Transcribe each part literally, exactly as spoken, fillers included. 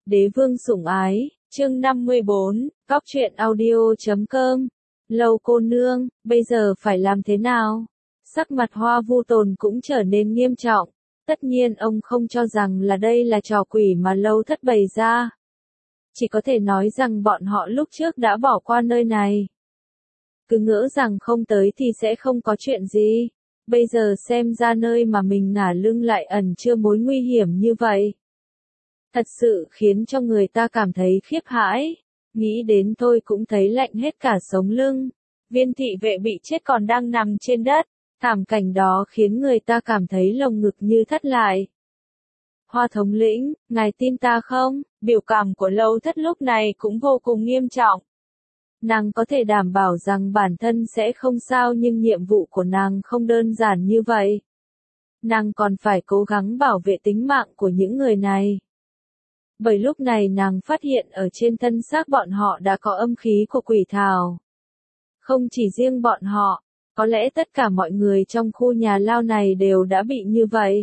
Đế vương sủng ái, chương năm mươi bốn, góc truyện audio.com. Lâu cô nương, bây giờ phải làm thế nào? Sắc mặt Hoa Vu Tồn cũng trở nên nghiêm trọng. Tất nhiên ông không cho rằng là đây là trò quỷ mà Lâu Thất bày ra. Chỉ có thể nói rằng bọn họ lúc trước đã bỏ qua nơi này. Cứ ngỡ rằng không tới thì sẽ không có chuyện gì. Bây giờ xem ra nơi mà mình ngả lưng lại ẩn chứa mối nguy hiểm như vậy. Thật sự khiến cho người ta cảm thấy khiếp hãi. Nghĩ đến tôi cũng thấy lạnh hết cả sống lưng. Viên thị vệ bị chết còn đang nằm trên đất. Thảm cảnh đó khiến người ta cảm thấy lồng ngực như thắt lại. Hoa thống lĩnh, ngài tin ta không? Biểu cảm của Lâu Thất lúc này cũng vô cùng nghiêm trọng. Nàng có thể đảm bảo rằng bản thân sẽ không sao, nhưng nhiệm vụ của nàng không đơn giản như vậy. Nàng còn phải cố gắng bảo vệ tính mạng của những người này. Bởi lúc này nàng phát hiện ở trên thân xác bọn họ đã có âm khí của quỷ thảo. Không chỉ riêng bọn họ, có lẽ tất cả mọi người trong khu nhà lao này đều đã bị như vậy.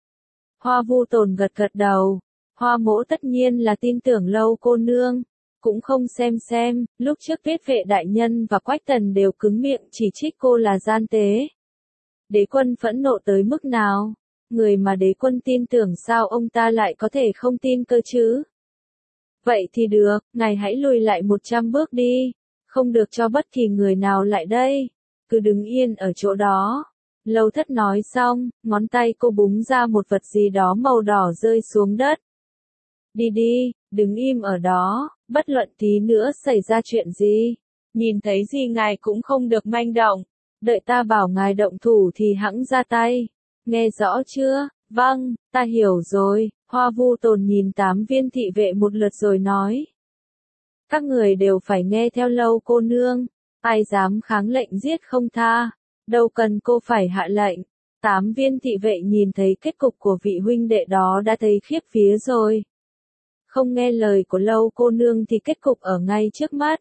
Hoa Vu Tồn gật gật đầu. Hoa mỗ tất nhiên là tin tưởng Lâu cô nương. Cũng không xem xem, lúc trước Tuyết vệ đại nhân và Quách Tần đều cứng miệng chỉ trích cô là gian tế. Đế quân phẫn nộ tới mức nào? Người mà đế quân tin tưởng sao ông ta lại có thể không tin cơ chứ? Vậy thì được, ngài hãy lùi lại một trăm bước đi. Không được cho bất kỳ người nào lại đây. Cứ đứng yên ở chỗ đó. Lâu Thất nói xong, ngón tay cô búng ra một vật gì đó màu đỏ rơi xuống đất. Đi đi, đứng im ở đó, bất luận tí nữa xảy ra chuyện gì. Nhìn thấy gì ngài cũng không được manh động. Đợi ta bảo ngài động thủ thì hẵng ra tay. Nghe rõ chưa? Vâng, ta hiểu rồi. Hoa Vu Tồn nhìn tám viên thị vệ một lượt rồi nói. Các người đều phải nghe theo Lâu cô nương. Ai dám kháng lệnh giết không tha. Đâu cần cô phải hạ lệnh. Tám viên thị vệ nhìn thấy kết cục của vị huynh đệ đó đã thấy khiếp vía rồi. Không nghe lời của Lâu cô nương thì kết cục ở ngay trước mắt.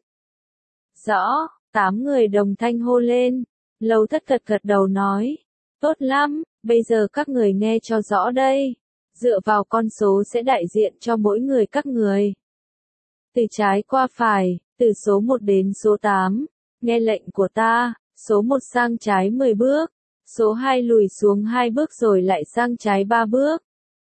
Rõ, tám người đồng thanh hô lên. Lâu Thất gật gật đầu nói. Tốt lắm, bây giờ các người nghe cho rõ đây. Dựa vào con số sẽ đại diện cho mỗi người các người. Từ trái qua phải, từ số một đến số tám. Nghe lệnh của ta, số một sang trái mười bước. Số hai lùi xuống hai bước rồi lại sang trái ba bước.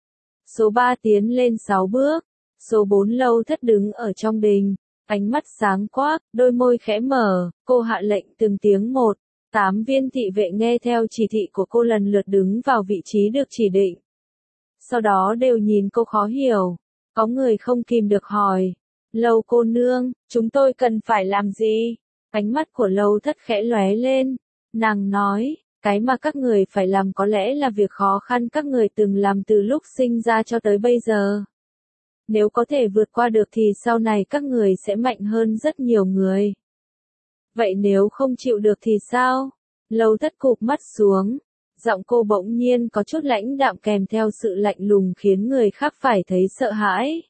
Số ba tiến lên sáu bước. Số bốn Lâu Thất đứng ở trong đình, ánh mắt sáng quắc, đôi môi khẽ mở, cô hạ lệnh từng tiếng một. Tám viên thị vệ nghe theo chỉ thị của cô lần lượt đứng vào vị trí được chỉ định. Sau đó đều nhìn cô khó hiểu. Có người không kìm được hỏi. Lâu cô nương, chúng tôi cần phải làm gì? Ánh mắt của Lâu Thất khẽ lóe lên. Nàng nói, cái mà các người phải làm có lẽ là việc khó khăn các người từng làm từ lúc sinh ra cho tới bây giờ. Nếu có thể vượt qua được thì sau này các người sẽ mạnh hơn rất nhiều người. Vậy nếu không chịu được thì sao? Lâu Thất cụp mắt xuống. Giọng cô bỗng nhiên có chút lãnh đạm kèm theo sự lạnh lùng khiến người khác phải thấy sợ hãi.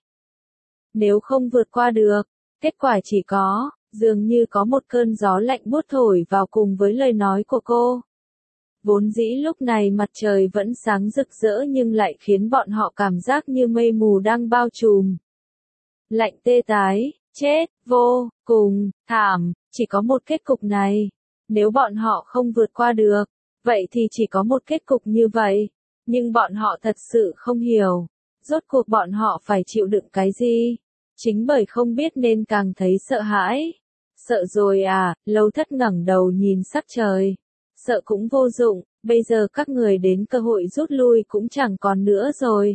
Nếu không vượt qua được, kết quả chỉ có, dường như có một cơn gió lạnh buốt thổi vào cùng với lời nói của cô. Vốn dĩ lúc này mặt trời vẫn sáng rực rỡ nhưng lại khiến bọn họ cảm giác như mây mù đang bao trùm. Lạnh tê tái, chết, vô, cùng, thảm, chỉ có một kết cục này. Nếu bọn họ không vượt qua được, vậy thì chỉ có một kết cục như vậy. Nhưng bọn họ thật sự không hiểu. Rốt cuộc bọn họ phải chịu đựng cái gì? Chính bởi không biết nên càng thấy sợ hãi. Sợ rồi à, Lâu Thất ngẩng đầu nhìn sắc trời. Sợ cũng vô dụng, bây giờ các người đến cơ hội rút lui cũng chẳng còn nữa rồi.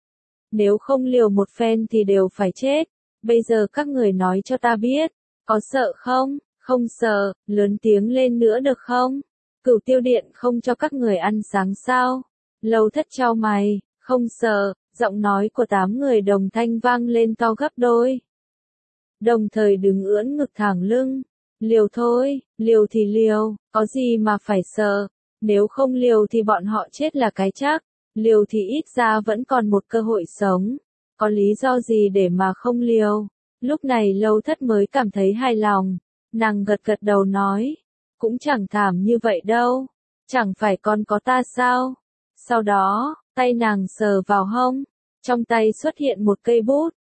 Nếu không liều một phen thì đều phải chết. Bây giờ các người nói cho ta biết, có sợ không? Không sợ, lớn tiếng lên nữa được không? Cửu Tiêu Điện không cho các người ăn sáng sao? Lâu Thất chau mày, không sợ, giọng nói của tám người đồng thanh vang lên to gấp đôi. Đồng thời đứng ưỡn ngực thẳng lưng. Liều thôi, liều thì liều, có gì mà phải sợ, nếu không liều thì bọn họ chết là cái chắc, liều thì ít ra vẫn còn một cơ hội sống, có lý do gì để mà không liều. Lúc này Lâu Thất mới cảm thấy hài lòng, nàng gật gật đầu nói, cũng chẳng thảm như vậy đâu, chẳng phải còn có ta sao. Sau đó, tay nàng sờ vào hông, trong tay xuất hiện một cây bút,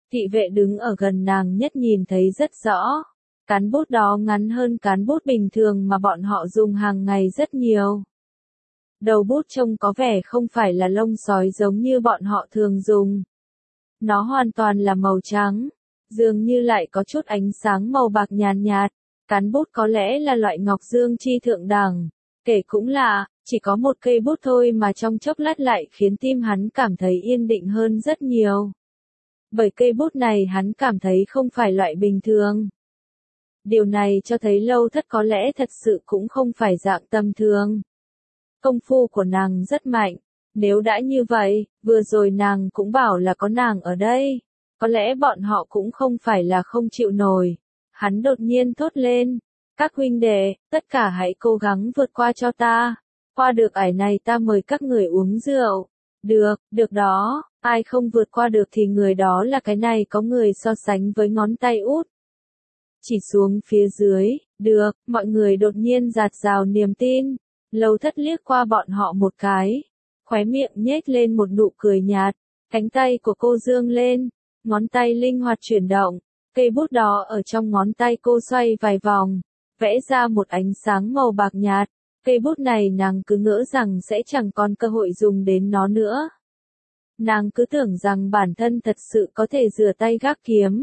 Thị vệ đứng ở gần nàng nhất nhìn thấy rất rõ. Cán bút đó ngắn hơn cán bút bình thường mà bọn họ dùng hàng ngày rất nhiều. Đầu bút trông có vẻ không phải là lông sói giống như bọn họ thường dùng. Nó hoàn toàn là màu trắng, dường như lại có chút ánh sáng màu bạc nhàn nhạt, nhạt. Cán bút có lẽ là loại ngọc dương chi thượng đẳng. Kể cũng lạ, chỉ có một cây bút thôi mà trong chốc lát lại khiến tim hắn cảm thấy yên định hơn rất nhiều. Bởi cây bút này hắn cảm thấy không phải loại bình thường. Điều này cho thấy Lâu Thất có lẽ thật sự cũng không phải dạng tầm thường. Công phu của nàng rất mạnh. Nếu đã như vậy, vừa rồi nàng cũng bảo là có nàng ở đây. Có lẽ bọn họ cũng không phải là không chịu nổi. Hắn đột nhiên thốt lên. Các huynh đệ, tất cả hãy cố gắng vượt qua cho ta. Qua được ải này ta mời các người uống rượu. Được, được đó, ai không vượt qua được thì người đó là cái này có người so sánh với ngón tay út. Chỉ xuống phía dưới, được, mọi người đột nhiên dạt dào niềm tin. Lâu Thất liếc qua bọn họ một cái. Khóe miệng nhếch lên một nụ cười nhạt. Cánh tay của cô dương lên. Ngón tay linh hoạt chuyển động. Cây bút đó ở trong ngón tay cô xoay vài vòng. Vẽ ra một ánh sáng màu bạc nhạt. Cây bút này nàng cứ ngỡ rằng sẽ chẳng còn cơ hội dùng đến nó nữa. Nàng cứ tưởng rằng bản thân thật sự có thể rửa tay gác kiếm.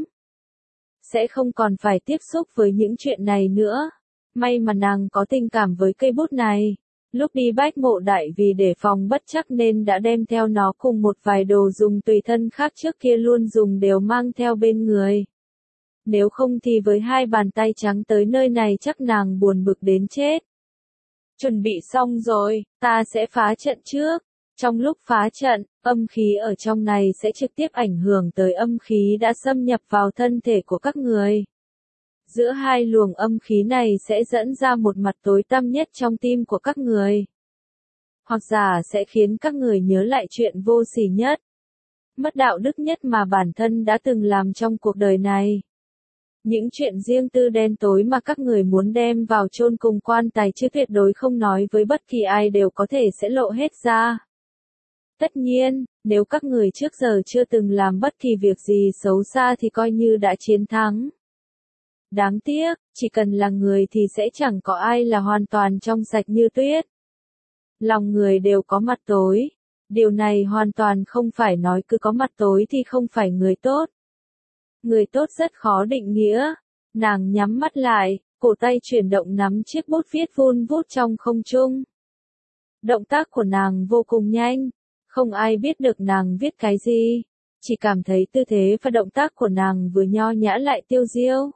Sẽ không còn phải tiếp xúc với những chuyện này nữa. May mà nàng có tình cảm với cây bút này. Lúc đi Bách Mộ Đại vì để phòng bất trắc nên đã đem theo nó cùng một vài đồ dùng tùy thân khác trước kia luôn dùng đều mang theo bên người. Nếu không thì với hai bàn tay trắng tới nơi này chắc nàng buồn bực đến chết. Chuẩn bị xong rồi, ta sẽ phá trận trước. Trong lúc phá trận, âm khí ở trong này sẽ trực tiếp ảnh hưởng tới âm khí đã xâm nhập vào thân thể của các người. Giữa hai luồng âm khí này sẽ dẫn ra một mặt tối tăm nhất trong tim của các người. Hoặc giả sẽ khiến các người nhớ lại chuyện vô sỉ nhất, mất đạo đức nhất mà bản thân đã từng làm trong cuộc đời này. Những chuyện riêng tư đen tối mà các người muốn đem vào chôn cùng quan tài chứ tuyệt đối không nói với bất kỳ ai đều có thể sẽ lộ hết ra. Tất nhiên, nếu các người trước giờ chưa từng làm bất kỳ việc gì xấu xa thì coi như đã chiến thắng. Đáng tiếc, chỉ cần là người thì sẽ chẳng có ai là hoàn toàn trong sạch như tuyết. Lòng người đều có mặt tối. Điều này hoàn toàn không phải nói cứ có mặt tối thì không phải người tốt. Người tốt rất khó định nghĩa. Nàng nhắm mắt lại, cổ tay chuyển động nắm chiếc bút viết vun vút trong không trung. Động tác của nàng vô cùng nhanh. Không ai biết được nàng viết cái gì. Chỉ cảm thấy tư thế và động tác của nàng vừa nho nhã lại tiêu diêu.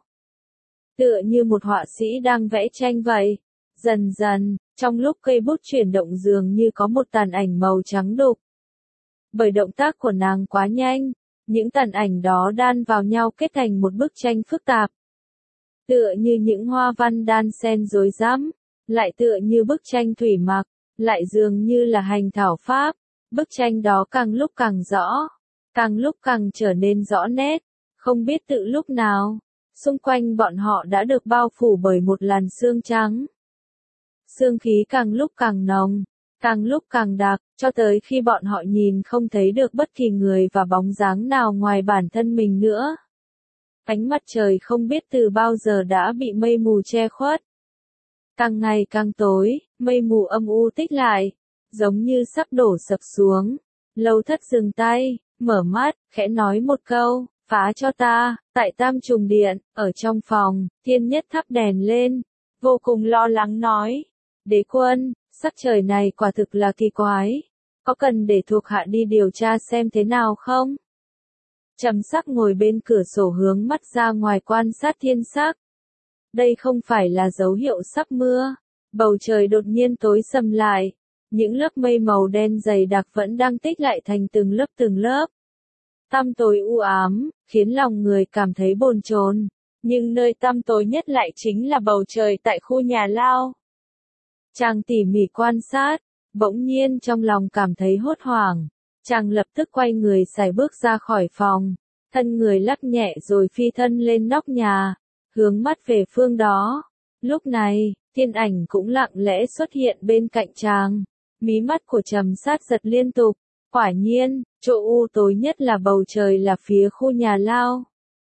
Tựa như một họa sĩ đang vẽ tranh vậy. Dần dần, trong lúc cây bút chuyển động dường như có một tàn ảnh màu trắng đục. Bởi động tác của nàng quá nhanh, những tàn ảnh đó đan vào nhau kết thành một bức tranh phức tạp. Tựa như những hoa văn đan xen rối rắm, lại tựa như bức tranh thủy mặc, lại dường như là hành thảo pháp. Bức tranh đó càng lúc càng rõ, càng lúc càng trở nên rõ nét, không biết tự lúc nào, xung quanh bọn họ đã được bao phủ bởi một làn sương trắng. Sương khí càng lúc càng nồng, càng lúc càng đặc, cho tới khi bọn họ nhìn không thấy được bất kỳ người và bóng dáng nào ngoài bản thân mình nữa. Ánh mặt trời không biết từ bao giờ đã bị mây mù che khuất. Càng ngày càng tối, mây mù âm u tích lại, giống như sắp đổ sập xuống. Lâu Thất dừng tay, mở mắt, khẽ nói một câu, phá cho ta. Tại Tam Trùng Điện, ở trong phòng, Thiên Nhất thắp đèn lên, vô cùng lo lắng nói, đế quân, sắc trời này quả thực là kỳ quái, có cần để thuộc hạ đi điều tra xem thế nào không? Trầm Sắc ngồi bên cửa sổ hướng mắt ra ngoài quan sát thiên sắc. Đây không phải là dấu hiệu sắp mưa, bầu trời đột nhiên tối sầm lại. Những lớp mây màu đen dày đặc vẫn đang tích lại thành từng lớp từng lớp. Tăm tối u ám, khiến lòng người cảm thấy bồn chồn. Nhưng nơi tăm tối nhất lại chính là bầu trời tại khu nhà lao. Chàng tỉ mỉ quan sát, bỗng nhiên trong lòng cảm thấy hốt hoảng. Chàng lập tức quay người sải bước ra khỏi phòng. Thân người lắc nhẹ rồi phi thân lên nóc nhà, hướng mắt về phương đó. Lúc này, thiên ảnh cũng lặng lẽ xuất hiện bên cạnh chàng. Mí mắt của Trầm Sát giật liên tục. Quả nhiên, Chỗ u tối nhất là bầu trời là phía khu nhà lao.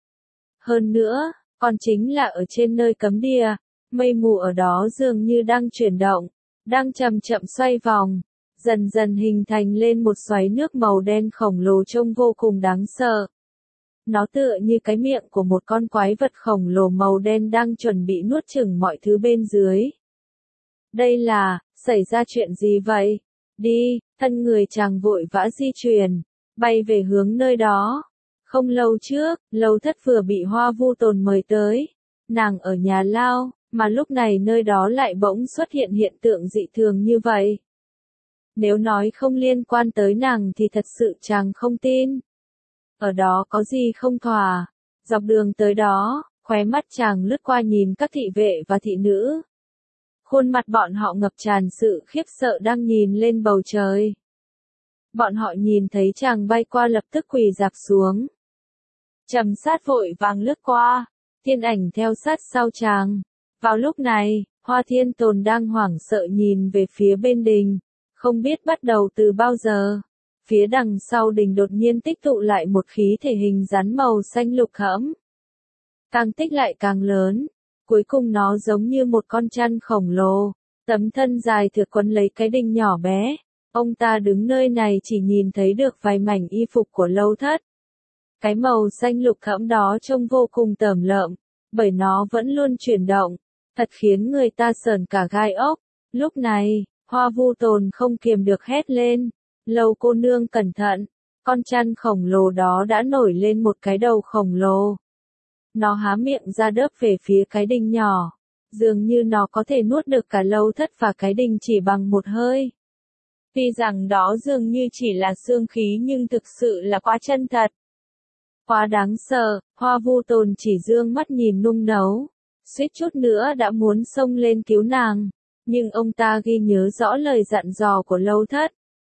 Hơn nữa, còn chính là ở trên nơi cấm địa, mây mù ở đó dường như đang chuyển động, đang chậm chậm xoay vòng, dần dần hình thành lên một xoáy nước màu đen khổng lồ trông vô cùng đáng sợ. Nó tựa như cái miệng của một con quái vật khổng lồ màu đen đang chuẩn bị nuốt chửng mọi thứ bên dưới. Đây là, xảy ra chuyện gì vậy? Đi, thân người chàng vội vã di chuyển, bay về hướng nơi đó. Không lâu trước, Lâu Thất vừa bị Hoa Vu Tồn mời tới. Nàng ở nhà lao, mà lúc này nơi đó lại bỗng xuất hiện hiện tượng dị thường như vậy. Nếu nói không liên quan tới nàng thì thật sự chàng không tin. Ở đó có gì không thỏa. Dọc đường tới đó, khóe mắt chàng lướt qua nhìn các thị vệ và thị nữ. Khuôn mặt bọn họ ngập tràn sự khiếp sợ đang nhìn lên bầu trời. Bọn họ nhìn thấy chàng bay qua lập tức quỳ rạp xuống. Trầm Sát vội vàng lướt qua, thiên ảnh theo sát sau chàng. Vào lúc này, Hoa Thiên Tồn đang hoảng sợ nhìn về phía bên đình, không biết bắt đầu từ bao giờ. Phía đằng sau đình đột nhiên tích tụ lại một khí thể hình rắn màu xanh lục hẫm. Càng tích lại càng lớn, cuối cùng nó giống như một con chăn khổng lồ, tấm thân dài thượt quấn lấy cái đình nhỏ bé. Ông ta đứng nơi này chỉ nhìn thấy được vài mảnh y phục của Lâu Thất. Cái màu xanh lục thẫm đó trông vô cùng tởm lợm, bởi nó vẫn luôn chuyển động, thật khiến người ta sởn cả gai ốc. Lúc này, Hoa Vu Tồn không kiềm được hét lên, Lâu cô nương cẩn thận, con chăn khổng lồ đó đã nổi lên một cái đầu khổng lồ. Nó há miệng ra đớp về phía cái đình nhỏ, dường như nó có thể nuốt được cả Lâu Thất và cái đình chỉ bằng một hơi. Tuy rằng đó dường như chỉ là xương khí nhưng thực sự là quá chân thật. Quá đáng sợ, Hoa Vu Tồn chỉ dương mắt nhìn nung nấu, suýt chút nữa đã muốn xông lên cứu nàng, nhưng ông ta ghi nhớ rõ lời dặn dò của Lâu Thất.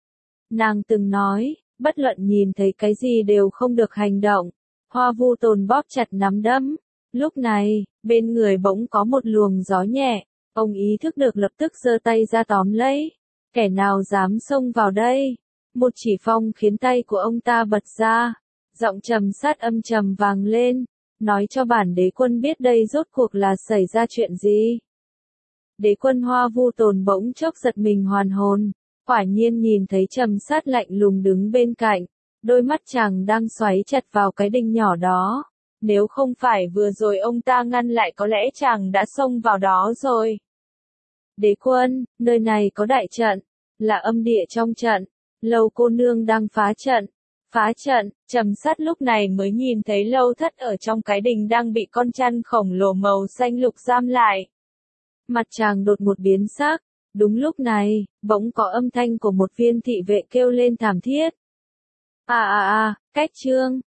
Nàng từng nói, bất luận nhìn thấy cái gì đều không được hành động. Hoa Vu Tồn bóp chặt nắm đấm. Lúc này, bên người bỗng có một luồng gió nhẹ, ông ý thức được lập tức giơ tay ra tóm lấy. Kẻ nào dám xông vào đây? Một chỉ phong khiến tay của ông ta bật ra. Giọng Trầm Sát âm trầm vang lên, nói cho bản đế quân biết đây rốt cuộc là xảy ra chuyện gì. Đế quân Hoa Vu Tồn bỗng chốc giật mình hoàn hồn, quả nhiên nhìn thấy Trầm Sát lạnh lùng đứng bên cạnh, đôi mắt chàng đang xoáy chặt vào cái đình nhỏ đó. Nếu không phải vừa rồi ông ta ngăn lại có lẽ chàng đã xông vào đó rồi. Đế quân, nơi này có đại trận, là âm địa trong trận, Lâu cô nương đang phá trận. Phá trận, Trầm Sát lúc này mới nhìn thấy Lâu Thất ở trong cái đình đang bị con chăn khổng lồ màu xanh lục giam lại. Mặt chàng đột một biến sắc, đúng lúc này, bỗng có âm thanh của một viên thị vệ kêu lên thảm thiết. À à à, Cách Trương,